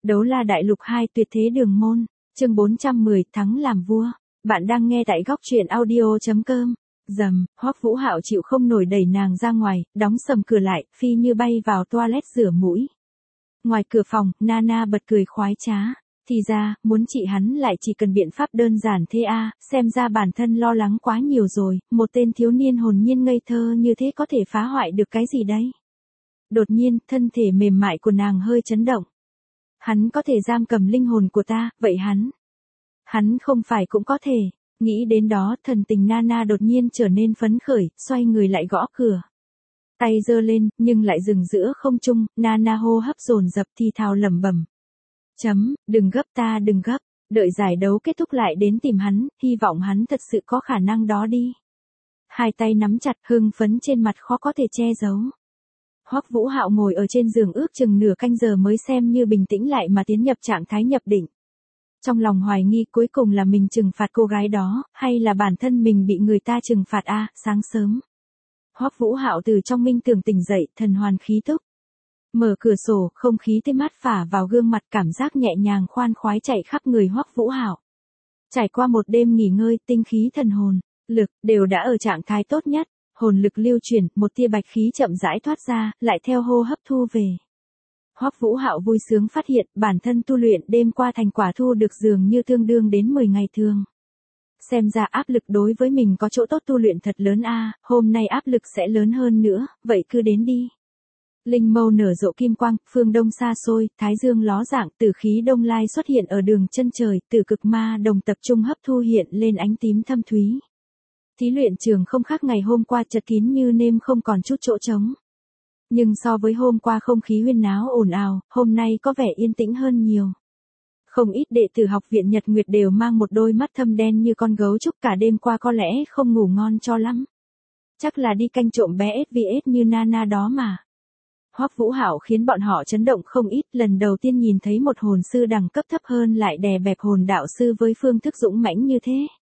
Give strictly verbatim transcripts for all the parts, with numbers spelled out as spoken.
Đấu la đại lục hai tuyệt thế đường môn, chương bốn trăm mười thắng làm vua. Bạn đang nghe tại góc truyện audio chấm com. Dầm, Hoắc Vũ Hạo chịu không nổi đẩy nàng ra ngoài, đóng sầm cửa lại, phi như bay vào toilet rửa mũi. Ngoài cửa phòng, Nana bật cười khoái trá. Thì ra, muốn trị hắn lại chỉ cần biện pháp đơn giản thế a, à, xem ra bản thân lo lắng quá nhiều rồi, một tên thiếu niên hồn nhiên ngây thơ như thế có thể phá hoại được cái gì đấy. Đột nhiên, thân thể mềm mại của nàng hơi chấn động. Hắn có thể giam cầm linh hồn của ta, vậy hắn? Hắn không phải cũng có thể. Nghĩ đến đó, thần tình Nana đột nhiên trở nên phấn khởi, xoay người lại gõ cửa. Tay giơ lên, nhưng lại dừng giữa không trung, Nana hô hấp dồn dập thì thào lẩm bẩm. Chấm, đừng gấp ta đừng gấp, đợi giải đấu kết thúc lại đến tìm hắn, hy vọng hắn thật sự có khả năng đó đi. Hai tay nắm chặt, hưng phấn trên mặt khó có thể che giấu. Hoắc Vũ Hạo ngồi ở trên giường ước chừng nửa canh giờ mới xem như bình tĩnh lại mà tiến nhập trạng thái nhập định. Trong lòng hoài nghi cuối cùng là mình trừng phạt cô gái đó, hay là bản thân mình bị người ta trừng phạt a, à, sáng sớm. Hoắc Vũ Hạo từ trong minh tưởng tỉnh dậy, thần hoàn khí túc. Mở cửa sổ, không khí tê mát phả vào gương mặt, cảm giác nhẹ nhàng khoan khoái chạy khắp người Hoắc Vũ Hạo. Trải qua một đêm nghỉ ngơi, tinh khí thần hồn, lực, đều đã ở trạng thái tốt nhất. Hồn lực lưu chuyển, một tia bạch khí chậm rãi thoát ra, lại theo hô hấp thu về. Hoắc Vũ Hạo vui sướng phát hiện, bản thân tu luyện đêm qua thành quả thu được dường như tương đương đến mười ngày thường. Xem ra áp lực đối với mình có chỗ tốt tu luyện thật lớn a, à, hôm nay áp lực sẽ lớn hơn nữa, vậy cứ đến đi. Linh mâu nở rộ kim quang, phương đông xa xôi, thái dương ló dạng, tử khí đông lai xuất hiện ở đường chân trời, tử cực ma đồng tập trung hấp thu hiện lên ánh tím thâm thúy. Thí luyện trường không khác ngày hôm qua chật kín như nêm không còn chút chỗ trống. Nhưng so với hôm qua không khí huyên náo ồn ào, hôm nay có vẻ yên tĩnh hơn nhiều. Không ít đệ tử học viện Nhật Nguyệt đều mang một đôi mắt thâm đen như con gấu trúc, cả đêm qua có lẽ không ngủ ngon cho lắm. Chắc là đi canh trộm bé ét vê ét như Nana đó mà. Hoắc Vũ Hạo khiến bọn họ chấn động không ít, lần đầu tiên nhìn thấy một hồn sư đẳng cấp thấp hơn lại đè bẹp hồn đạo sư với phương thức dũng mãnh như thế.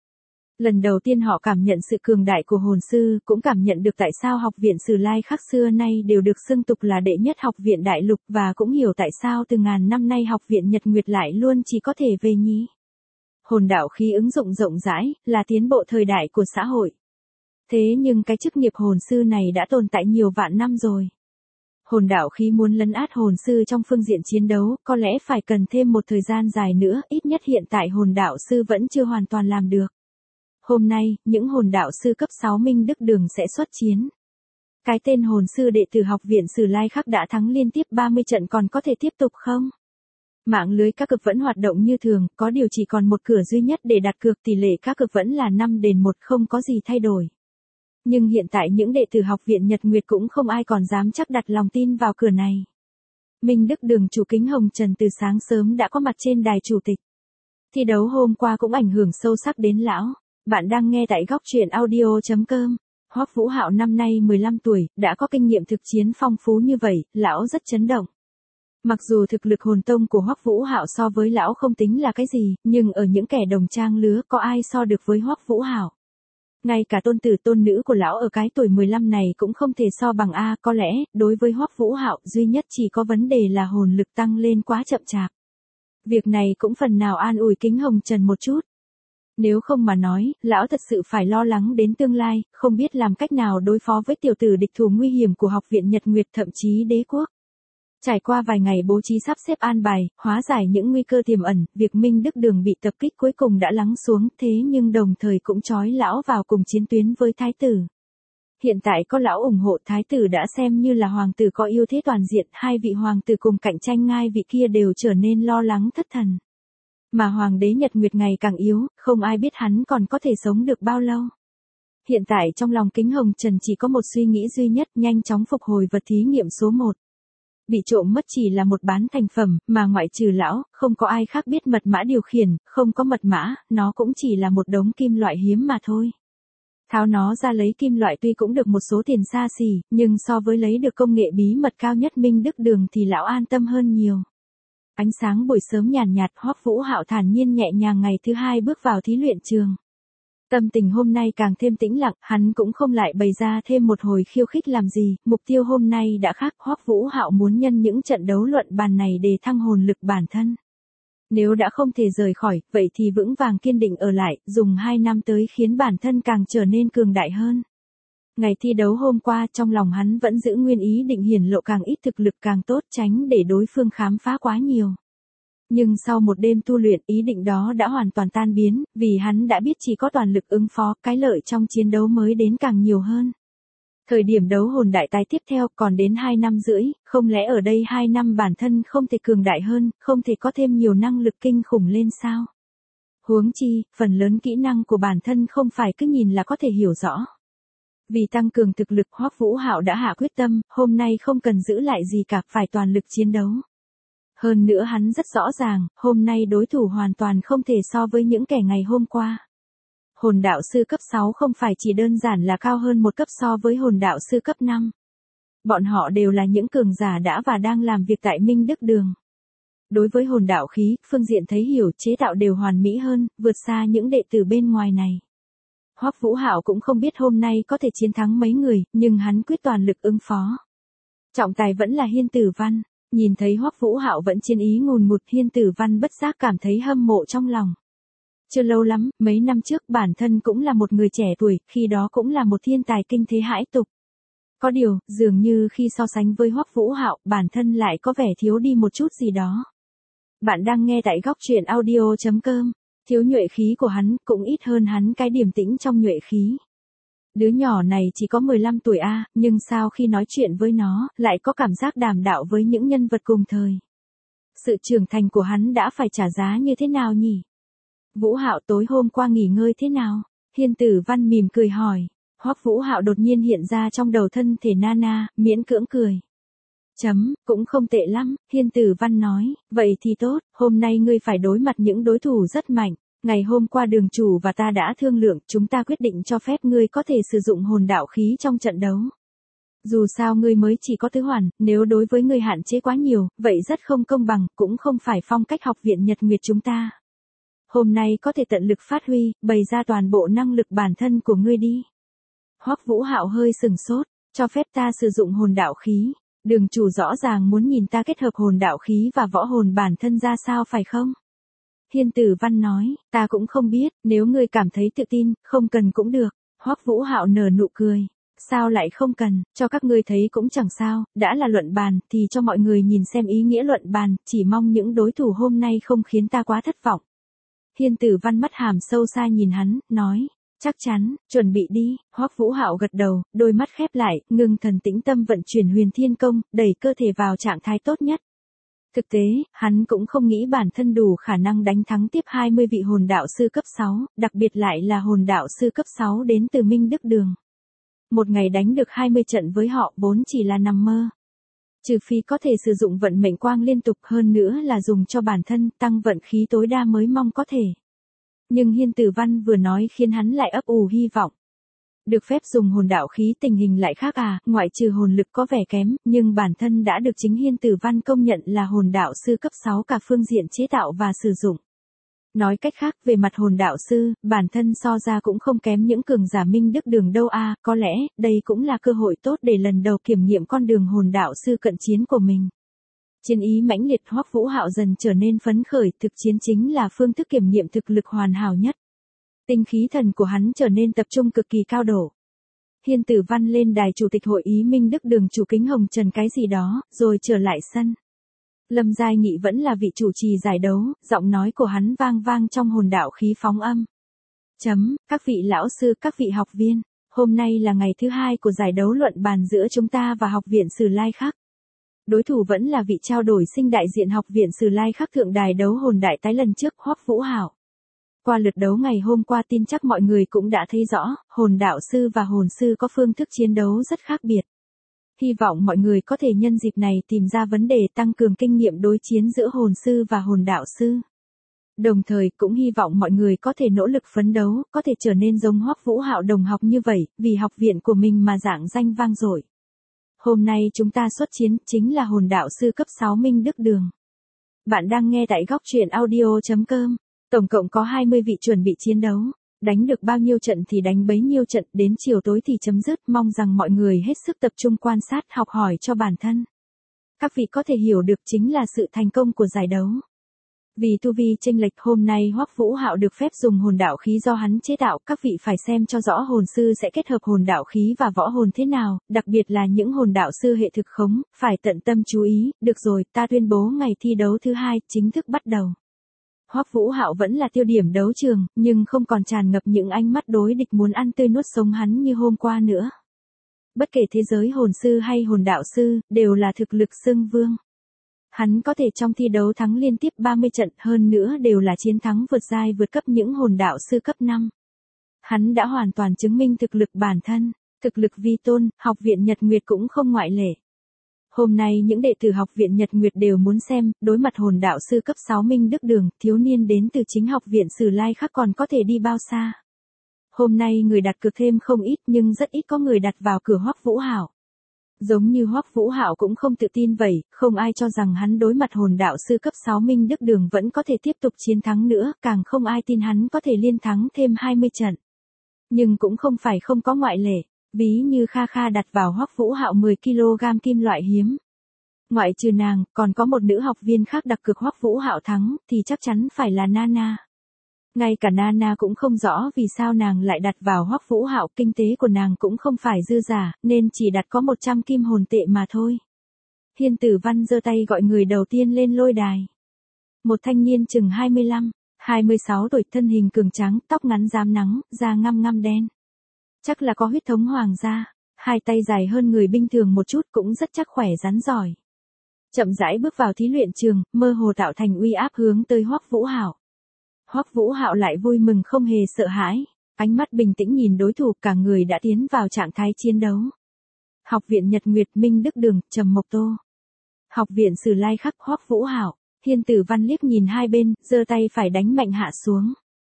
Lần đầu tiên họ cảm nhận sự cường đại của hồn sư, cũng cảm nhận được tại sao học viện Sử Lai Khắc xưa nay đều được xưng tục là đệ nhất học viện đại lục, và cũng hiểu tại sao từ ngàn năm nay học viện Nhật Nguyệt lại luôn chỉ có thể về nhí. Hồn đạo khí ứng dụng rộng rãi, là tiến bộ thời đại của xã hội. Thế nhưng cái chức nghiệp hồn sư này đã tồn tại nhiều vạn năm rồi. Hồn đạo khí muốn lấn át hồn sư trong phương diện chiến đấu, có lẽ phải cần thêm một thời gian dài nữa, ít nhất hiện tại hồn đạo sư vẫn chưa hoàn toàn làm được. Hôm nay, những hồn đạo sư cấp sáu Minh Đức Đường sẽ xuất chiến. Cái tên hồn sư đệ tử học viện Sử Lai Khắc đã thắng liên tiếp ba mươi trận, còn có thể tiếp tục không? Mạng lưới cá cược vẫn hoạt động như thường, có điều chỉ còn một cửa duy nhất để đặt cược, tỷ lệ cá cược vẫn là năm đến một, không có gì thay đổi. Nhưng hiện tại những đệ tử học viện Nhật Nguyệt cũng không ai còn dám chắc đặt lòng tin vào cửa này. Minh Đức Đường chủ Kính Hồng Trần từ sáng sớm đã có mặt trên đài chủ tịch. Thi đấu hôm qua cũng ảnh hưởng sâu sắc đến lão. Bạn đang nghe tại góc truyện audio chấm com. Hoắc Vũ Hạo năm nay mười lăm tuổi, đã có kinh nghiệm thực chiến phong phú như vậy, lão rất chấn động. Mặc dù thực lực hồn tông của Hoắc Vũ Hạo so với lão không tính là cái gì, nhưng ở những kẻ đồng trang lứa có ai so được với Hoắc Vũ Hạo. Ngay cả tôn tử tôn nữ của lão ở cái tuổi mười lăm này cũng không thể so bằng a, có lẽ, đối với Hoắc Vũ Hạo duy nhất chỉ có vấn đề là hồn lực tăng lên quá chậm chạp. Việc này cũng phần nào an ủi Kính Hồng Trần một chút. Nếu không mà nói, lão thật sự phải lo lắng đến tương lai, không biết làm cách nào đối phó với tiểu tử địch thủ nguy hiểm của học viện Nhật Nguyệt, thậm chí đế quốc. Trải qua vài ngày bố trí sắp xếp an bài, hóa giải những nguy cơ tiềm ẩn, việc Minh Đức Đường bị tập kích cuối cùng đã lắng xuống, thế nhưng đồng thời cũng trói lão vào cùng chiến tuyến với thái tử. Hiện tại có lão ủng hộ, thái tử đã xem như là hoàng tử có ưu thế toàn diện, hai vị hoàng tử cùng cạnh tranh ngai vị kia đều trở nên lo lắng thất thần. Mà hoàng đế Nhật Nguyệt ngày càng yếu, không ai biết hắn còn có thể sống được bao lâu. Hiện tại trong lòng Kính Hồng Trần chỉ có một suy nghĩ duy nhất, nhanh chóng phục hồi vật thí nghiệm số một. Bị trộm mất chỉ là một bán thành phẩm, mà ngoại trừ lão, không có ai khác biết mật mã điều khiển, không có mật mã, nó cũng chỉ là một đống kim loại hiếm mà thôi. Tháo nó ra lấy kim loại tuy cũng được một số tiền xa xỉ, nhưng so với lấy được công nghệ bí mật cao nhất Minh Đức Đường thì lão an tâm hơn nhiều. Ánh sáng buổi sớm nhàn nhạt, Hoắc Vũ Hạo thản nhiên nhẹ nhàng ngày thứ hai bước vào thí luyện trường. Tâm tình hôm nay càng thêm tĩnh lặng, hắn cũng không lại bày ra thêm một hồi khiêu khích làm gì, mục tiêu hôm nay đã khác. Hoắc Vũ Hạo muốn nhân những trận đấu luận bàn này để thăng hồn lực bản thân. Nếu đã không thể rời khỏi, vậy thì vững vàng kiên định ở lại, dùng hai năm tới khiến bản thân càng trở nên cường đại hơn. Ngày thi đấu hôm qua trong lòng hắn vẫn giữ nguyên ý định hiển lộ càng ít thực lực càng tốt, tránh để đối phương khám phá quá nhiều. Nhưng sau một đêm tu luyện, ý định đó đã hoàn toàn tan biến, vì hắn đã biết chỉ có toàn lực ứng phó, cái lợi trong chiến đấu mới đến càng nhiều hơn. Thời điểm đấu hồn đại tái tiếp theo còn đến hai năm rưỡi, không lẽ ở đây hai năm bản thân không thể cường đại hơn, không thể có thêm nhiều năng lực kinh khủng lên sao? Huống chi, phần lớn kỹ năng của bản thân không phải cứ nhìn là có thể hiểu rõ. Vì tăng cường thực lực, Hoắc Vũ Hạo đã hạ quyết tâm, hôm nay không cần giữ lại gì cả, phải toàn lực chiến đấu. Hơn nữa hắn rất rõ ràng, hôm nay đối thủ hoàn toàn không thể so với những kẻ ngày hôm qua. Hồn đạo sư cấp sáu không phải chỉ đơn giản là cao hơn một cấp so với hồn đạo sư cấp năm. Bọn họ đều là những cường giả đã và đang làm việc tại Minh Đức Đường. Đối với hồn đạo khí, phương diện thấy hiểu, chế tạo đều hoàn mỹ hơn, vượt xa những đệ tử bên ngoài này. Hoắc Vũ Hạo cũng không biết hôm nay có thể chiến thắng mấy người, nhưng hắn quyết toàn lực ứng phó. Trọng tài vẫn là Hiên Tử Văn, nhìn thấy Hoắc Vũ Hạo vẫn chiến ý ngùn ngụt, Hiên Tử Văn bất giác cảm thấy hâm mộ trong lòng. Chưa lâu lắm, mấy năm trước bản thân cũng là một người trẻ tuổi, khi đó cũng là một thiên tài kinh thế hãi tục. Có điều, dường như khi so sánh với Hoắc Vũ Hạo, bản thân lại có vẻ thiếu đi một chút gì đó. Bạn đang nghe tại góc truyện audio chấm com. Thiếu nhuệ khí của hắn cũng ít hơn hắn cái điềm tĩnh trong nhuệ khí. Đứa nhỏ này chỉ có mười lăm tuổi a, nhưng sao khi nói chuyện với nó, lại có cảm giác đàm đạo với những nhân vật cùng thời. Sự trưởng thành của hắn đã phải trả giá như thế nào nhỉ? Vũ Hạo tối hôm qua nghỉ ngơi thế nào? Hiên Tử Văn mỉm cười hỏi. Hoắc Vũ Hạo đột nhiên hiện ra trong đầu thân thể Nana, miễn cưỡng cười. Chấm, cũng không tệ lắm, Hiên Tử Văn nói, vậy thì tốt, hôm nay ngươi phải đối mặt những đối thủ rất mạnh. Ngày hôm qua đường chủ và ta đã thương lượng, chúng ta quyết định cho phép ngươi có thể sử dụng hồn đạo khí trong trận đấu. Dù sao ngươi mới chỉ có tứ hoàn, nếu đối với ngươi hạn chế quá nhiều, vậy rất không công bằng, cũng không phải phong cách học viện Nhật Nguyệt chúng ta. Hôm nay có thể tận lực phát huy, bày ra toàn bộ năng lực bản thân của ngươi đi. Hoắc Vũ Hạo hơi sừng sốt, cho phép ta sử dụng hồn đạo khí. Đường chủ rõ ràng muốn nhìn ta kết hợp hồn đạo khí và võ hồn bản thân ra sao phải không? Hiên Tử Văn nói, ta cũng không biết, nếu ngươi cảm thấy tự tin, không cần cũng được. Hoắc Vũ Hạo nở nụ cười. Sao lại không cần, cho các ngươi thấy cũng chẳng sao, đã là luận bàn, thì cho mọi người nhìn xem ý nghĩa luận bàn, chỉ mong những đối thủ hôm nay không khiến ta quá thất vọng. Hiên Tử Văn mắt hàm sâu xa nhìn hắn, nói, chắc chắn, chuẩn bị đi. Hoắc Vũ Hạo gật đầu, đôi mắt khép lại, ngưng thần tĩnh tâm vận chuyển Huyền Thiên Công, đẩy cơ thể vào trạng thái tốt nhất. Thực tế, hắn cũng không nghĩ bản thân đủ khả năng đánh thắng tiếp hai mươi vị hồn đạo sư cấp sáu, đặc biệt lại là hồn đạo sư cấp sáu đến từ Minh Đức Đường. Một ngày đánh được hai mươi trận với họ vốn chỉ là nằm mơ. Trừ phi có thể sử dụng vận mệnh quang liên tục, hơn nữa là dùng cho bản thân, tăng vận khí tối đa mới mong có thể. Nhưng Hiên Tử Văn vừa nói khiến hắn lại ấp ủ hy vọng. Được phép dùng hồn đạo khí tình hình lại khác à, ngoại trừ hồn lực có vẻ kém, nhưng bản thân đã được chính Hiên Tử Văn công nhận là hồn đạo sư cấp sáu cả phương diện chế tạo và sử dụng. Nói cách khác, về mặt hồn đạo sư, bản thân so ra cũng không kém những cường giả Minh Đức Đường đâu a, à, có lẽ, đây cũng là cơ hội tốt để lần đầu kiểm nghiệm con đường hồn đạo sư cận chiến của mình. Chiến ý mãnh liệt, Hoắc Vũ Hạo dần trở nên phấn khởi, thực chiến chính là phương thức kiểm nghiệm thực lực hoàn hảo nhất. Tinh khí thần của hắn trở nên tập trung cực kỳ cao độ. Hiên Tử Văn lên đài chủ tịch hội ý Minh Đức Đường chủ kính hồng trần cái gì đó, rồi trở lại sân. Lâm Giai Nghị vẫn là vị chủ trì giải đấu, giọng nói của hắn vang vang trong hồn đạo khí phóng âm. Chấm, các vị lão sư, các vị học viên, hôm nay là ngày thứ hai của giải đấu luận bàn giữa chúng ta và học viện Sử Lai Khắc. Đối thủ vẫn là vị trao đổi sinh đại diện học viện Sử Lai Khắc thượng đài đấu hồn đại tái lần trước, Hoắc Vũ Hạo. Qua lượt đấu ngày hôm qua tin chắc mọi người cũng đã thấy rõ, hồn đạo sư và hồn sư có phương thức chiến đấu rất khác biệt. Hy vọng mọi người có thể nhân dịp này tìm ra vấn đề tăng cường kinh nghiệm đối chiến giữa hồn sư và hồn đạo sư. Đồng thời cũng hy vọng mọi người có thể nỗ lực phấn đấu, có thể trở nên giống Hoắc Vũ Hạo đồng học như vậy, vì học viện của mình mà dạng danh vang dội. Hôm nay chúng ta xuất chiến, chính là hồn đạo sư cấp sáu Minh Đức Đường. Bạn đang nghe tại góc truyện audio chấm com. Tổng cộng có hai mươi vị chuẩn bị chiến đấu. Đánh được bao nhiêu trận thì đánh bấy nhiêu trận, đến chiều tối thì chấm dứt, mong rằng mọi người hết sức tập trung quan sát, học hỏi cho bản thân. Các vị có thể hiểu được chính là sự thành công của giải đấu. Vì tu vi chênh lệch, hôm nay Hoắc Vũ Hạo được phép dùng hồn đạo khí do hắn chế tạo, các vị phải xem cho rõ hồn sư sẽ kết hợp hồn đạo khí và võ hồn thế nào, đặc biệt là những hồn đạo sư hệ thực khống, phải tận tâm chú ý. Được rồi, ta tuyên bố ngày thi đấu thứ hai chính thức bắt đầu. Hoắc Vũ Hạo vẫn là tiêu điểm đấu trường, nhưng không còn tràn ngập những ánh mắt đối địch muốn ăn tươi nuốt sống hắn như hôm qua nữa. Bất kể thế giới hồn sư hay hồn đạo sư, đều là thực lực xưng vương. Hắn có thể trong thi đấu thắng liên tiếp ba mươi trận, hơn nữa đều là chiến thắng vượt giai vượt cấp những hồn đạo sư cấp năm. Hắn đã hoàn toàn chứng minh thực lực bản thân, thực lực vi tôn, học viện Nhật Nguyệt cũng không ngoại lệ. Hôm nay những đệ tử học viện Nhật Nguyệt đều muốn xem, đối mặt hồn đạo sư cấp sáu Minh Đức Đường, thiếu niên đến từ chính học viện Sử Lai Khắc còn có thể đi bao xa. Hôm nay người đặt cược thêm không ít nhưng rất ít có người đặt vào cửa Hoắc Vũ Hạo. Giống như Hoắc Vũ Hạo cũng không tự tin vậy, không ai cho rằng hắn đối mặt hồn đạo sư cấp sáu Minh Đức Đường vẫn có thể tiếp tục chiến thắng nữa, càng không ai tin hắn có thể liên thắng thêm hai mươi trận. Nhưng cũng không phải không có ngoại lệ, ví như Kha Kha đặt vào Hoắc Vũ Hạo mười ki lô gam kim loại hiếm. Ngoại trừ nàng, còn có một nữ học viên khác đặt cược Hoắc Vũ Hạo thắng, thì chắc chắn phải là Nana. Ngay cả Nana cũng không rõ vì sao nàng lại đặt vào Hoắc Vũ Hạo, kinh tế của nàng cũng không phải dư giả, nên chỉ đặt có một trăm kim hồn tệ mà thôi. Hiên Tử Văn giơ tay gọi người đầu tiên lên lôi đài. Một thanh niên chừng hai mươi lăm, hai mươi sáu tuổi, thân hình cường tráng, tóc ngắn rám nắng, da ngăm ngăm đen. Chắc là có huyết thống hoàng gia, hai tay dài hơn người bình thường một chút, cũng rất chắc khỏe rắn giỏi. Chậm rãi bước vào thí luyện trường, mơ hồ tạo thành uy áp hướng tới Hoắc Vũ Hạo. Hoắc Vũ Hạo lại vui mừng không hề sợ hãi, ánh mắt bình tĩnh nhìn đối thủ, cả người đã tiến vào trạng thái chiến đấu. Học viện Nhật Nguyệt, Minh Đức Đường, Trầm Mộc Tô. Học viện Sử Lai Khắc, Hoắc Vũ Hạo. Hiên Tử Văn liếc nhìn hai bên, giơ tay phải đánh mạnh hạ xuống.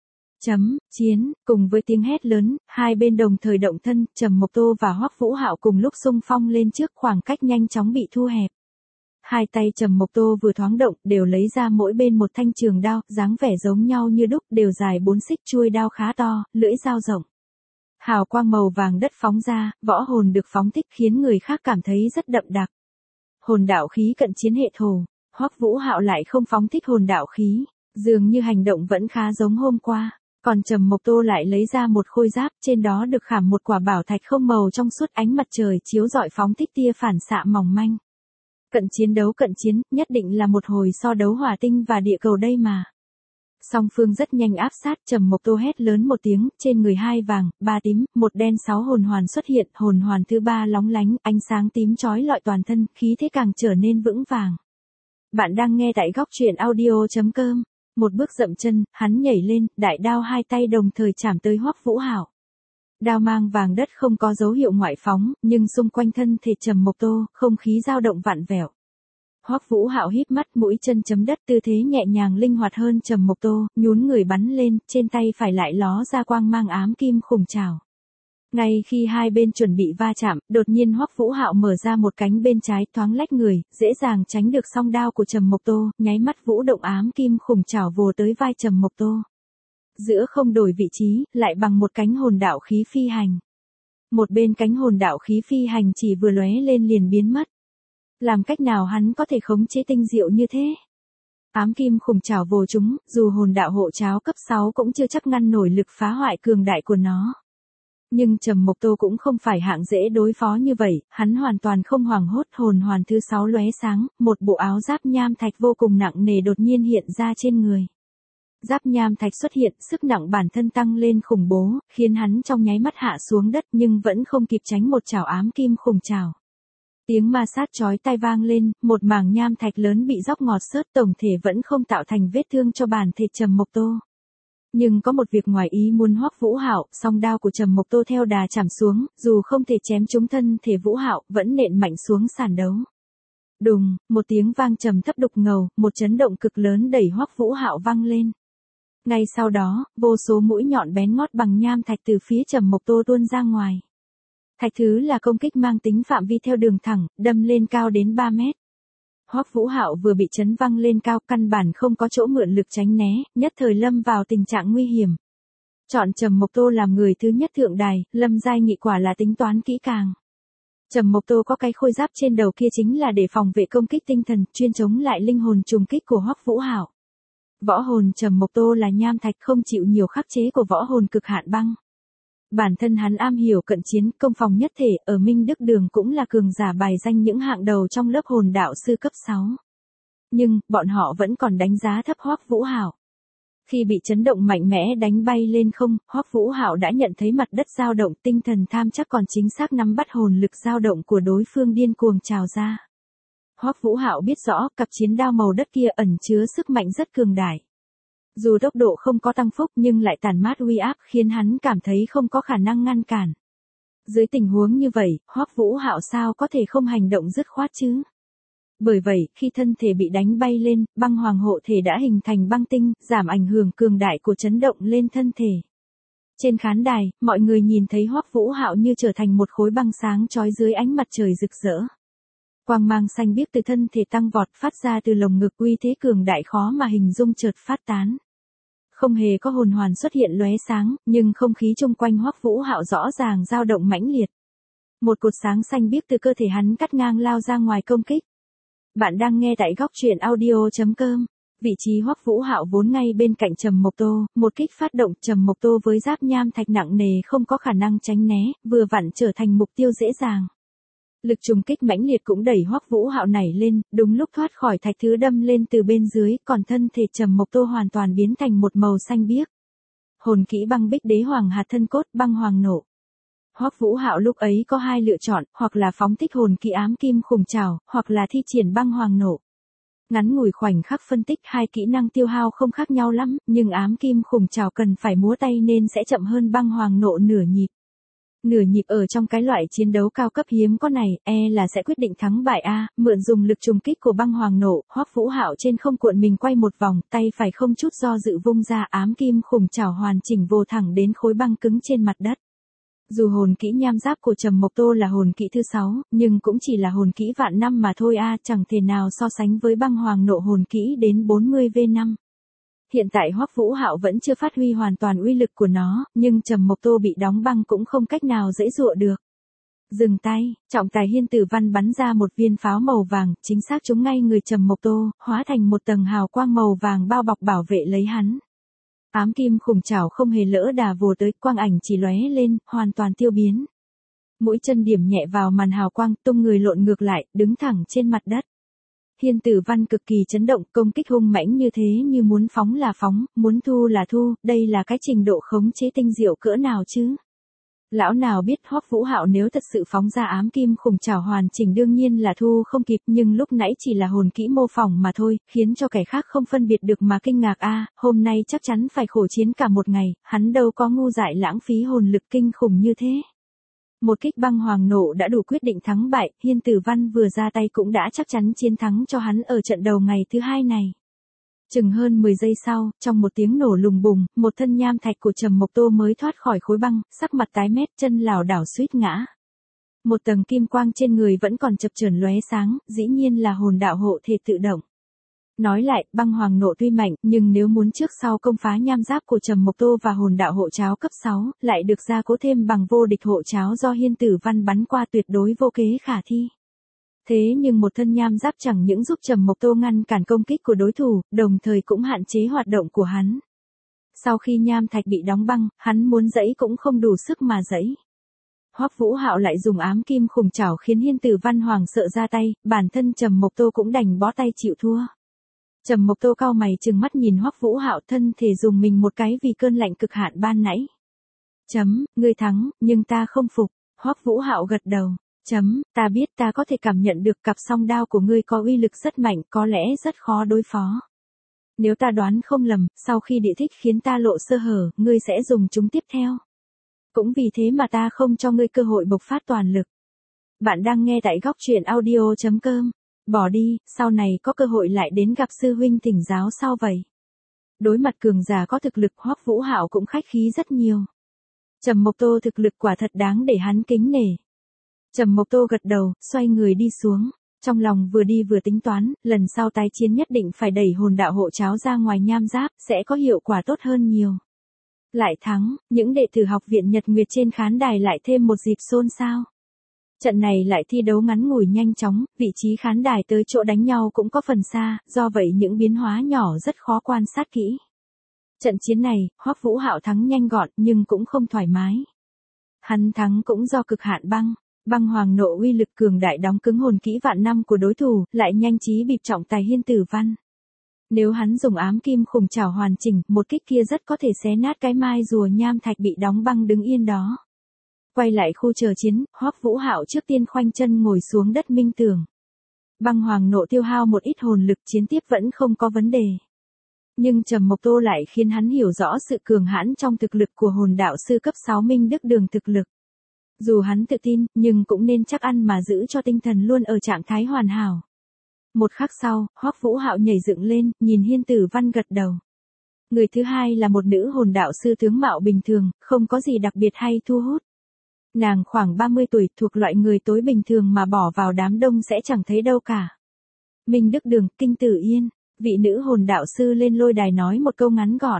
Chấm, chiến, cùng với tiếng hét lớn, hai bên đồng thời động thân, Trầm Mộc Tô và Hoắc Vũ Hạo cùng lúc xung phong lên trước, khoảng cách nhanh chóng bị thu hẹp. Hai tay Trầm Mộc Tô vừa thoáng động, đều lấy ra mỗi bên một thanh trường đao, dáng vẻ giống nhau như đúc, đều dài bốn xích, chuôi đao khá to, lưỡi dao rộng. Hào quang màu vàng đất phóng ra, võ hồn được phóng thích khiến người khác cảm thấy rất đậm đặc. Hồn đạo khí cận chiến hệ thổ, Hoắc Vũ Hạo lại không phóng thích hồn đạo khí, dường như hành động vẫn khá giống hôm qua. Còn Trầm Mộc Tô lại lấy ra một khôi giáp, trên đó được khảm một quả bảo thạch không màu trong suốt, ánh mặt trời chiếu rọi phóng thích tia phản xạ mỏng manh. Cận chiến đấu cận chiến, nhất định là một hồi so đấu hỏa tinh và địa cầu đây mà. Song phương rất nhanh áp sát, Trầm Mộc Tô hét lớn một tiếng, trên người hai vàng, ba tím, một đen sáu hồn hoàn xuất hiện, hồn hoàn thứ ba lóng lánh, ánh sáng tím chói lọi toàn thân, khí thế càng trở nên vững vàng. Bạn đang nghe tại góc truyện audio chấm com. Một bước dậm chân, hắn nhảy lên, đại đao hai tay đồng thời chạm tới Hoắc Vũ Hạo. Đao mang vàng đất không có dấu hiệu ngoại phóng, nhưng xung quanh thân thể Trầm Mộc Tô, không khí dao động vặn vẹo. Hoắc Vũ Hạo híp mắt, mũi chân chấm đất, tư thế nhẹ nhàng linh hoạt hơn Trầm Mộc Tô, nhún người bắn lên, trên tay phải lại ló ra quang mang ám kim khủng trảo. Ngay khi hai bên chuẩn bị va chạm, đột nhiên Hoắc Vũ Hạo mở ra một cánh bên trái, thoáng lách người, dễ dàng tránh được song đao của Trầm Mộc Tô, nháy mắt vũ động ám kim khủng trảo vồ tới vai Trầm Mộc Tô. Giữa không đổi vị trí, lại bằng một cánh hồn đạo khí phi hành. Một bên cánh hồn đạo khí phi hành chỉ vừa lóe lên liền biến mất. Làm cách nào hắn có thể khống chế tinh diệu như thế? Ám kim khủng trảo vồ chúng, dù hồn đạo hộ cháo cấp sáu cũng chưa chắc ngăn nổi lực phá hoại cường đại của nó. Nhưng Trầm Mộc Tô cũng không phải hạng dễ đối phó như vậy, hắn hoàn toàn không hoảng hốt, hồn hoàn thứ sáu lóe sáng, một bộ áo giáp nham thạch vô cùng nặng nề đột nhiên hiện ra trên người. Giáp nham thạch xuất hiện, sức nặng bản thân tăng lên khủng bố, khiến hắn trong nháy mắt hạ xuống đất nhưng vẫn không kịp tránh một chảo ám kim khủng trảo. Tiếng ma sát chói tai vang lên, một mảng nham thạch lớn bị róc ngọt xớt, tổng thể vẫn không tạo thành vết thương cho bản thể Trầm Mộc Tô. Nhưng có một việc ngoài ý muốn Hoắc Vũ Hạo, song đao của Trầm Mộc Tô theo đà chạm xuống, dù không thể chém trúng thân thể Vũ Hạo, vẫn nện mạnh xuống sàn đấu. Đùng, một tiếng vang trầm thấp đục ngầu, một chấn động cực lớn đẩy Hoắc Vũ Hạo văng lên. Ngay sau đó, vô số mũi nhọn bén ngót bằng nham thạch từ phía Trầm Mộc Tô tuôn ra ngoài. Thạch thứ là công kích mang tính phạm vi theo đường thẳng, đâm lên cao đến ba mét. Hoắc Vũ Hạo vừa bị chấn văng lên cao, căn bản không có chỗ mượn lực tránh né, nhất thời lâm vào tình trạng nguy hiểm. Chọn Trầm Mộc Tô làm người thứ nhất thượng đài, Lâm Giai Nghị quả là tính toán kỹ càng. Trầm Mộc Tô có cái khôi giáp trên đầu kia chính là để phòng vệ công kích tinh thần, chuyên chống lại linh hồn trùng kích của Hoắc Vũ Hạo. Võ hồn Trầm Mộc Tô là nham thạch, không chịu nhiều khắc chế của võ hồn cực hạn băng. Bản thân hắn am hiểu cận chiến, công phòng nhất thể, ở Minh Đức Đường cũng là cường giả bài danh những hạng đầu trong lớp hồn đạo sư cấp sáu. Nhưng, bọn họ vẫn còn đánh giá thấp Hoắc Vũ Hạo. Khi bị chấn động mạnh mẽ đánh bay lên không, Hoắc Vũ Hạo đã nhận thấy mặt đất dao động, tinh thần tham chắc còn chính xác nắm bắt hồn lực dao động của đối phương điên cuồng trào ra. Hoắc Vũ Hạo biết rõ, cặp chiến đao màu đất kia ẩn chứa sức mạnh rất cường đại. Dù tốc độ không có tăng phúc nhưng lại tản mát uy áp khiến hắn cảm thấy không có khả năng ngăn cản. Dưới tình huống như vậy, Hoắc Vũ Hạo sao có thể không hành động dứt khoát chứ? Bởi vậy, khi thân thể bị đánh bay lên, băng hoàng hộ thể đã hình thành băng tinh, giảm ảnh hưởng cường đại của chấn động lên thân thể. Trên khán đài, mọi người nhìn thấy Hoắc Vũ Hạo như trở thành một khối băng sáng chói dưới ánh mặt trời rực rỡ. Quang mang xanh biếc từ thân thể tăng vọt phát ra từ lồng ngực, uy thế cường đại khó mà hình dung chợt phát tán. Không hề có hồn hoàn xuất hiện lóe sáng, nhưng không khí chung quanh Hoắc Vũ Hạo rõ ràng dao động mãnh liệt. Một cột sáng xanh biếc từ cơ thể hắn cắt ngang lao ra ngoài công kích. Bạn đang nghe tại góc truyện audio chấm com. Vị trí Hoắc Vũ Hạo vốn ngay bên cạnh Trầm Mộc Tô, một kích phát động, Trầm Mộc Tô với giáp nham thạch nặng nề không có khả năng tránh né, vừa vặn trở thành mục tiêu dễ dàng. Lực trùng kích mãnh liệt cũng đẩy Hoắc Vũ Hạo nảy lên, đúng lúc thoát khỏi thạch thứ đâm lên từ bên dưới, còn thân thể Trầm Mộc Tô hoàn toàn biến thành một màu xanh biếc. Hồn kỹ băng bích đế hoàng hạt thân cốt, băng hoàng nộ. Hoắc Vũ Hạo lúc ấy có hai lựa chọn, hoặc là phóng thích hồn kỹ ám kim khủng trảo, hoặc là thi triển băng hoàng nộ. Ngắn ngủi khoảnh khắc phân tích, hai kỹ năng tiêu hao không khác nhau lắm, nhưng ám kim khủng trảo cần phải múa tay nên sẽ chậm hơn băng hoàng nộ nửa nhịp. Nửa nhịp ở trong cái loại chiến đấu cao cấp hiếm có này, e là sẽ quyết định thắng bại a. Mượn dùng lực trùng kích của băng hoàng nộ, Hoắc Vũ Hạo trên không cuộn mình quay một vòng, tay phải không chút do dự vung ra, ám kim khủng trảo hoàn chỉnh vồ thẳng đến khối băng cứng trên mặt đất. Dù hồn kỹ nham giáp của Trầm Mộc Tô là hồn kỹ thứ sáu, nhưng cũng chỉ là hồn kỹ vạn năm mà thôi a, chẳng thể nào so sánh với băng hoàng nộ hồn kỹ đến bốn mươi vê năm. Hiện tại Hoắc Vũ Hạo vẫn chưa phát huy hoàn toàn uy lực của nó, nhưng Trầm Mộc Tô bị đóng băng cũng không cách nào giãy giụa được. Dừng tay, trọng tài Hiên Tử Văn bắn ra một viên pháo màu vàng, chính xác trúng ngay người Trầm Mộc Tô, hóa thành một tầng hào quang màu vàng bao bọc bảo vệ lấy hắn. Ám kim khủng trảo không hề lỡ đà vồ tới, quang ảnh chỉ lóe lên, hoàn toàn tiêu biến. Mũi chân điểm nhẹ vào màn hào quang, tung người lộn ngược lại, đứng thẳng trên mặt đất. Hiên Tử Văn cực kỳ chấn động, công kích hung mãnh như thế như muốn phóng là phóng, muốn thu là thu, đây là cái trình độ khống chế tinh diệu cỡ nào chứ? Lão nào biết Hoắc Vũ Hạo nếu thật sự phóng ra ám kim khủng trảo hoàn chỉnh đương nhiên là thu không kịp, nhưng lúc nãy chỉ là hồn kỹ mô phỏng mà thôi, khiến cho kẻ khác không phân biệt được mà kinh ngạc a, hôm nay chắc chắn phải khổ chiến cả một ngày, hắn đâu có ngu dại lãng phí hồn lực kinh khủng như thế. Một kích băng hoàng nộ đã đủ quyết định thắng bại, Hiên Tử Văn vừa ra tay cũng đã chắc chắn chiến thắng cho hắn ở trận đầu ngày thứ hai này. Chừng hơn mười giây sau, trong một tiếng nổ lùng bùng, một thân nham thạch của Trầm Mộc Tô mới thoát khỏi khối băng, sắc mặt tái mét, chân lảo đảo suýt ngã. Một tầng kim quang trên người vẫn còn chập chờn lóe sáng, dĩ nhiên là hồn đạo hộ thể tự động. Nói lại, băng hoàng nộ tuy mạnh, nhưng nếu muốn trước sau công phá nham giáp của Trầm Mộc Tô và hồn đạo hộ cháo cấp sáu, lại được gia cố thêm bằng vô địch hộ cháo do Hiên Tử Văn bắn qua tuyệt đối vô kế khả thi. Thế nhưng một thân nham giáp chẳng những giúp Trầm Mộc Tô ngăn cản công kích của đối thủ, đồng thời cũng hạn chế hoạt động của hắn. Sau khi nham thạch bị đóng băng, hắn muốn giãy cũng không đủ sức mà giãy. Hoắc Vũ Hạo lại dùng ám kim khủng trảo khiến Hiên Tử Văn hoảng sợ ra tay, bản thân Trầm Mộc Tô cũng đành bó tay chịu thua. Trầm Mộc Tô cau mày trừng mắt nhìn Hoắc Vũ Hạo, thân thể dùng mình một cái vì cơn lạnh cực hạn ban nãy. Chấm, ngươi thắng, nhưng ta không phục. Hoắc Vũ Hạo gật đầu. Chấm, ta biết ta có thể cảm nhận được cặp song đao của ngươi có uy lực rất mạnh, có lẽ rất khó đối phó. Nếu ta đoán không lầm, sau khi địa thích khiến ta lộ sơ hở, ngươi sẽ dùng chúng tiếp theo. Cũng vì thế mà ta không cho ngươi cơ hội bộc phát toàn lực. Bạn đang nghe tại góc truyện audio chấm com. Bỏ đi, sau này có cơ hội lại đến gặp sư huynh thỉnh giáo sau vậy. Đối mặt cường giả có thực lực, Hoắc Vũ Hạo cũng khách khí rất nhiều. Trầm Mộc Tô thực lực quả thật đáng để hắn kính nể. Trầm Mộc Tô gật đầu, xoay người đi xuống. Trong lòng vừa đi vừa tính toán, lần sau tái chiến nhất định phải đẩy hồn đạo hộ cháo ra ngoài nham giáp, sẽ có hiệu quả tốt hơn nhiều. Lại thắng, những đệ tử học viện Nhật Nguyệt trên khán đài lại thêm một dịp xôn xao. Trận này lại thi đấu ngắn ngủi nhanh chóng, vị trí khán đài tới chỗ đánh nhau cũng có phần xa, do vậy những biến hóa nhỏ rất khó quan sát kỹ. Trận chiến này, Hoắc Vũ Hạo thắng nhanh gọn nhưng cũng không thoải mái. Hắn thắng cũng do cực hạn băng, băng hoàng nộ uy lực cường đại đóng cứng hồn kỹ vạn năm của đối thủ, lại nhanh trí bịp trọng tài Hiên Tử Văn. Nếu hắn dùng ám kim khủng trảo hoàn chỉnh, một kích kia rất có thể xé nát cái mai rùa nham thạch bị đóng băng đứng yên đó. Quay lại khu chờ chiến, Hoắc Vũ Hạo trước tiên khoanh chân ngồi xuống đất minh tưởng. Băng hoàng nộ tiêu hao một ít hồn lực, chiến tiếp vẫn không có vấn đề. Nhưng Trầm Mộc Tô lại khiến hắn hiểu rõ sự cường hãn trong thực lực của hồn đạo sư cấp sáu Minh Đức Đường thực lực. Dù hắn tự tin, nhưng cũng nên chắc ăn mà giữ cho tinh thần luôn ở trạng thái hoàn hảo. Một khắc sau, Hoắc Vũ Hạo nhảy dựng lên, nhìn Hiên Tử Văn gật đầu. Người thứ hai là một nữ hồn đạo sư tướng mạo bình thường, không có gì đặc biệt hay thu hút. Nàng khoảng ba mươi tuổi, thuộc loại người tối bình thường mà bỏ vào đám đông sẽ chẳng thấy đâu cả. Minh Đức Đường, Kinh Tử Yên, vị nữ hồn đạo sư lên lôi đài nói một câu ngắn gọn.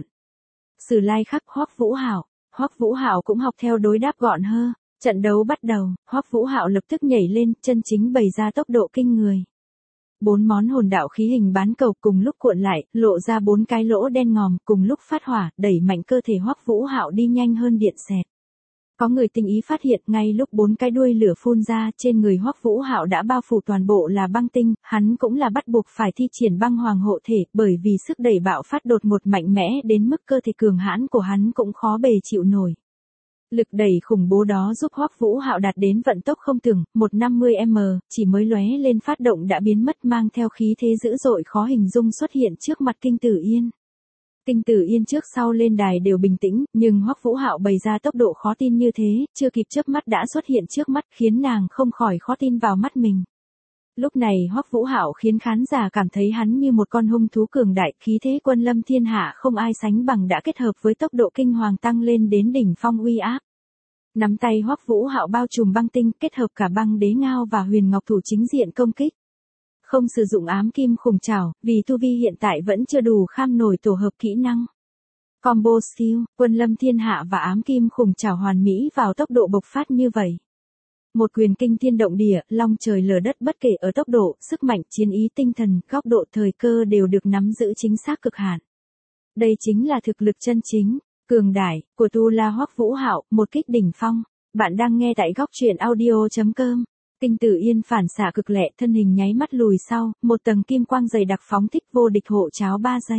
Sử lai khắc Hoắc Vũ Hạo, Hoắc Vũ Hạo cũng học theo đối đáp gọn hơ. Trận đấu bắt đầu, Hoắc Vũ Hạo lập tức nhảy lên, chân chính bày ra tốc độ kinh người. Bốn món hồn đạo khí hình bán cầu cùng lúc cuộn lại, lộ ra bốn cái lỗ đen ngòm, cùng lúc phát hỏa, đẩy mạnh cơ thể Hoắc Vũ Hạo đi nhanh hơn điện xẹt. Có người tinh ý phát hiện, ngay lúc bốn cái đuôi lửa phun ra, trên người Hoắc Vũ Hạo đã bao phủ toàn bộ là băng tinh, hắn cũng là bắt buộc phải thi triển băng hoàng hộ thể, bởi vì sức đẩy bạo phát đột ngột mạnh mẽ đến mức cơ thể cường hãn của hắn cũng khó bề chịu nổi. Lực đẩy khủng bố đó giúp Hoắc Vũ Hạo đạt đến vận tốc không tưởng, một trăm năm mươi ki lô mét, chỉ mới lóe lên phát động đã biến mất, mang theo khí thế dữ dội khó hình dung xuất hiện trước mặt Kinh Tử Yên. Kinh Tử Yên trước sau lên đài đều bình tĩnh, nhưng Hoắc Vũ Hạo bày ra tốc độ khó tin như thế, chưa kịp chớp mắt đã xuất hiện trước mắt, khiến nàng không khỏi khó tin vào mắt mình. Lúc này Hoắc Vũ Hạo khiến khán giả cảm thấy hắn như một con hung thú cường đại, khí thế quân lâm thiên hạ không ai sánh bằng đã kết hợp với tốc độ kinh hoàng tăng lên đến đỉnh phong uy áp. Nắm tay Hoắc Vũ Hạo bao trùm băng tinh, kết hợp cả băng đế ngao và huyền ngọc thủ chính diện công kích. Không sử dụng ám kim khủng trảo, vì tu vi hiện tại vẫn chưa đủ kham nổi tổ hợp kỹ năng. Combo skill, quân lâm thiên hạ và ám kim khủng trảo hoàn mỹ vào tốc độ bộc phát như vậy. Một quyền kinh thiên động địa, long trời lở đất, bất kể ở tốc độ, sức mạnh, chiến ý, tinh thần, góc độ, thời cơ đều được nắm giữ chính xác cực hạn. Đây chính là thực lực chân chính, cường đại, của Tu La Hoắc Vũ Hạo, một kích đỉnh phong. Bạn đang nghe tại góc truyện audio chấm com. Kinh Tử Yên phản xạ cực lẹ, thân hình nháy mắt lùi sau, một tầng kim quang dày đặc phóng thích vô địch hộ cháo ba giây.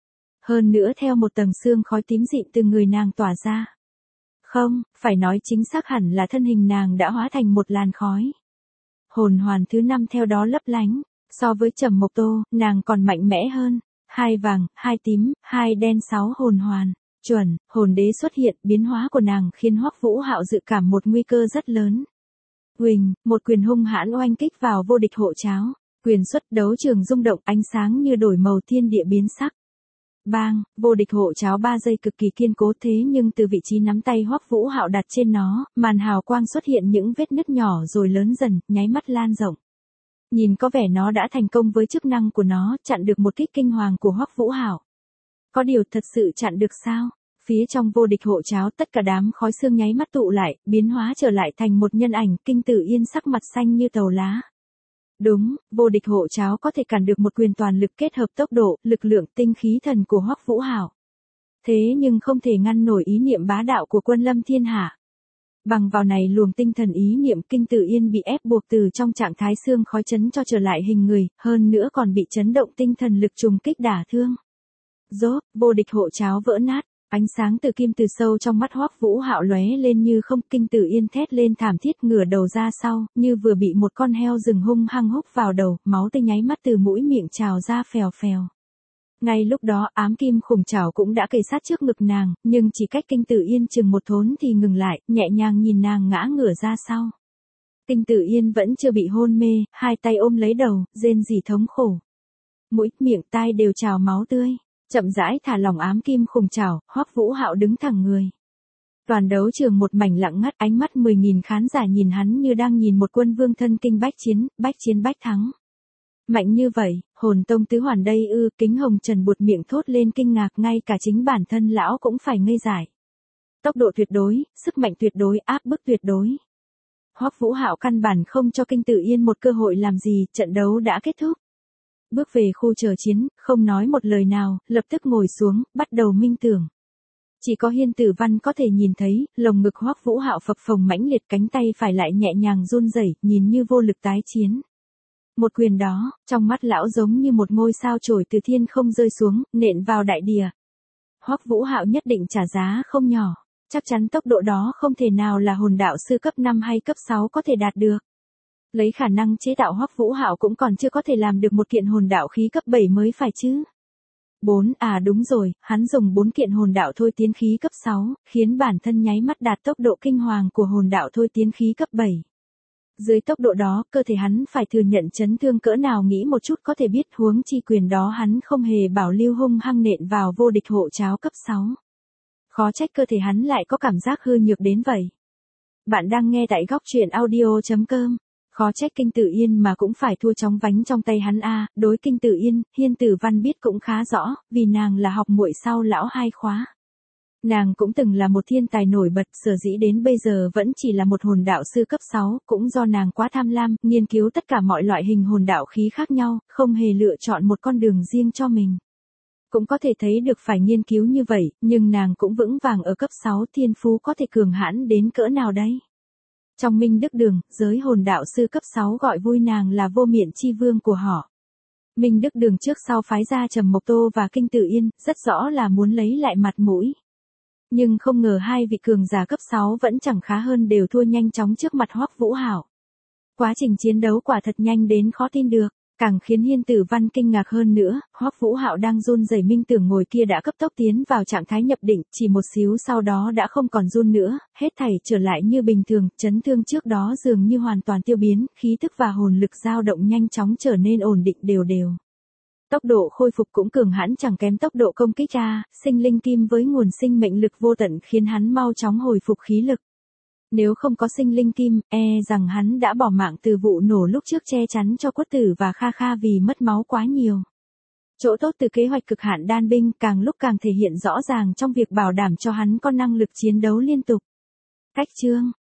Hơn nữa theo một tầng xương khói tím dịn từ người nàng tỏa ra. Không, phải nói chính xác hẳn là thân hình nàng đã hóa thành một làn khói. Hồn hoàn thứ năm theo đó lấp lánh, so với Trầm Mộc Tô, nàng còn mạnh mẽ hơn. Hai vàng, hai tím, hai đen, sáu hồn hoàn. Chuẩn, hồn đế xuất hiện, biến hóa của nàng khiến Hoắc Vũ Hạo dự cảm một nguy cơ rất lớn. Huỳnh, một quyền hung hãn oanh kích vào vô địch hộ cháo. Quyền xuất, đấu trường rung động, ánh sáng như đổi màu, thiên địa biến sắc. Bang, vô địch hộ cháo ba giây cực kỳ kiên cố, thế nhưng từ vị trí nắm tay Hoắc Vũ Hạo đặt trên nó, màn hào quang xuất hiện những vết nứt nhỏ rồi lớn dần, nháy mắt lan rộng. Nhìn có vẻ nó đã thành công với chức năng của nó, chặn được một kích kinh hoàng của Hoắc Vũ Hạo. Có điều thật sự chặn được sao? Phía trong vô địch hộ cháo tất cả đám khói xương nháy mắt tụ lại, biến hóa trở lại thành một nhân ảnh, Kinh Tử Yên sắc mặt xanh như tàu lá. Đúng, vô địch hộ cháo có thể cản được một quyền toàn lực kết hợp tốc độ, lực lượng, tinh khí thần của Hoắc Vũ Hạo. Thế nhưng không thể ngăn nổi ý niệm bá đạo của quân lâm thiên hạ. Bằng vào này luồng tinh thần ý niệm, Kinh Tử Yên bị ép buộc từ trong trạng thái xương khói chấn cho trở lại hình người, hơn nữa còn bị chấn động tinh thần lực trùng kích đả thương. Rốt, vô địch hộ cháo vỡ nát. Ánh sáng từ kim từ sâu trong mắt Hoắc Vũ Hạo lóe lên như không, Kinh Tử Yên thét lên thảm thiết, ngửa đầu ra sau, như vừa bị một con heo rừng hung hăng húc vào đầu, máu tươi nháy mắt từ mũi miệng trào ra phèo phèo. Ngay lúc đó, ám kim khủng trảo cũng đã kề sát trước ngực nàng, nhưng chỉ cách Kinh Tử Yên chừng một thốn thì ngừng lại, nhẹ nhàng nhìn nàng ngã ngửa ra sau. Kinh Tử Yên vẫn chưa bị hôn mê, hai tay ôm lấy đầu, rên rỉ thống khổ. Mũi, miệng, tai đều trào máu tươi. Chậm rãi thả lỏng ám kim khủng trảo, Hoắc Vũ Hạo đứng thẳng người. Toàn đấu trường một mảnh lặng ngắt, ánh mắt mười nghìn khán giả nhìn hắn như đang nhìn một quân vương thân kinh bách chiến, bách chiến bách thắng. Mạnh như vậy, hồn tông tứ hoàn đây ư? Kính Hồng Trần buột miệng thốt lên kinh ngạc, ngay cả chính bản thân lão cũng phải ngây dại. Tốc độ tuyệt đối, sức mạnh tuyệt đối, áp bức tuyệt đối. Hoắc Vũ Hạo căn bản không cho Kinh Tử Yên một cơ hội làm gì, trận đấu đã kết thúc. Bước về khu chờ chiến, không nói một lời nào, lập tức ngồi xuống, bắt đầu minh tưởng. Chỉ có Hiên Tử Văn có thể nhìn thấy, lồng ngực Hoắc Vũ Hạo phập phồng mãnh liệt, cánh tay phải lại nhẹ nhàng run rẩy, nhìn như vô lực tái chiến. Một quyền đó, trong mắt lão giống như một ngôi sao chổi từ thiên không rơi xuống, nện vào đại địa. Hoắc Vũ Hạo nhất định trả giá không nhỏ, chắc chắn tốc độ đó không thể nào là hồn đạo sư cấp năm hay cấp sáu có thể đạt được. Lấy khả năng chế tạo Hoắc Vũ Hạo cũng còn chưa có thể làm được một kiện hồn đạo khí cấp bảy mới phải chứ. bốn À đúng rồi, hắn dùng bốn kiện hồn đạo thôi tiến khí cấp sáu, khiến bản thân nháy mắt đạt tốc độ kinh hoàng của hồn đạo thôi tiến khí cấp bảy. Dưới tốc độ đó, cơ thể hắn phải thừa nhận chấn thương cỡ nào nghĩ một chút có thể biết, huống chi quyền đó hắn không hề bảo lưu hung hăng nện vào vô địch hộ cháo cấp sáu. Khó trách cơ thể hắn lại có cảm giác hư nhược đến vậy. Bạn đang nghe tại góc truyện audio chấm com. Khó trách Kinh Tử Yên mà cũng phải thua chóng vánh trong tay hắn a. Đối Kinh Tử Yên, Hiên Tử Văn biết cũng khá rõ, vì nàng là học muội sau lão hai khóa. Nàng cũng từng là một thiên tài nổi bật, sở dĩ đến bây giờ vẫn chỉ là một hồn đạo sư cấp sáu, cũng do nàng quá tham lam, nghiên cứu tất cả mọi loại hình hồn đạo khí khác nhau, không hề lựa chọn một con đường riêng cho mình. Cũng có thể thấy được phải nghiên cứu như vậy, nhưng nàng cũng vững vàng ở cấp sáu, thiên phú có thể cường hãn đến cỡ nào đấy. Trong Minh Đức Đường, giới hồn đạo sư cấp sáu gọi vui nàng là vô miện chi vương của họ. Minh Đức Đường trước sau phái ra Trầm Mộc Tô và Kinh Tử Yên, rất rõ là muốn lấy lại mặt mũi. Nhưng không ngờ hai vị cường giả cấp sáu vẫn chẳng khá hơn, đều thua nhanh chóng trước mặt Hoắc Vũ Hạo. Quá trình chiến đấu quả thật nhanh đến khó tin được, càng khiến Hiên Tử Văn kinh ngạc hơn nữa, Hoắc Vũ Hạo đang run rẩy minh tưởng ngồi kia đã cấp tốc tiến vào trạng thái nhập định, chỉ một xíu sau đó đã không còn run nữa, hết thảy trở lại như bình thường, chấn thương trước đó dường như hoàn toàn tiêu biến, khí thức và hồn lực dao động nhanh chóng trở nên ổn định đều đều. Tốc độ khôi phục cũng cường hãn chẳng kém tốc độ công kích ra, sinh linh kim với nguồn sinh mệnh lực vô tận khiến hắn mau chóng hồi phục khí lực. Nếu không có sinh linh kim, e rằng hắn đã bỏ mạng từ vụ nổ lúc trước che chắn cho Quất Tử và Kha Kha vì mất máu quá nhiều. Chỗ tốt từ kế hoạch cực hạn đan binh càng lúc càng thể hiện rõ ràng trong việc bảo đảm cho hắn có năng lực chiến đấu liên tục. Cách chương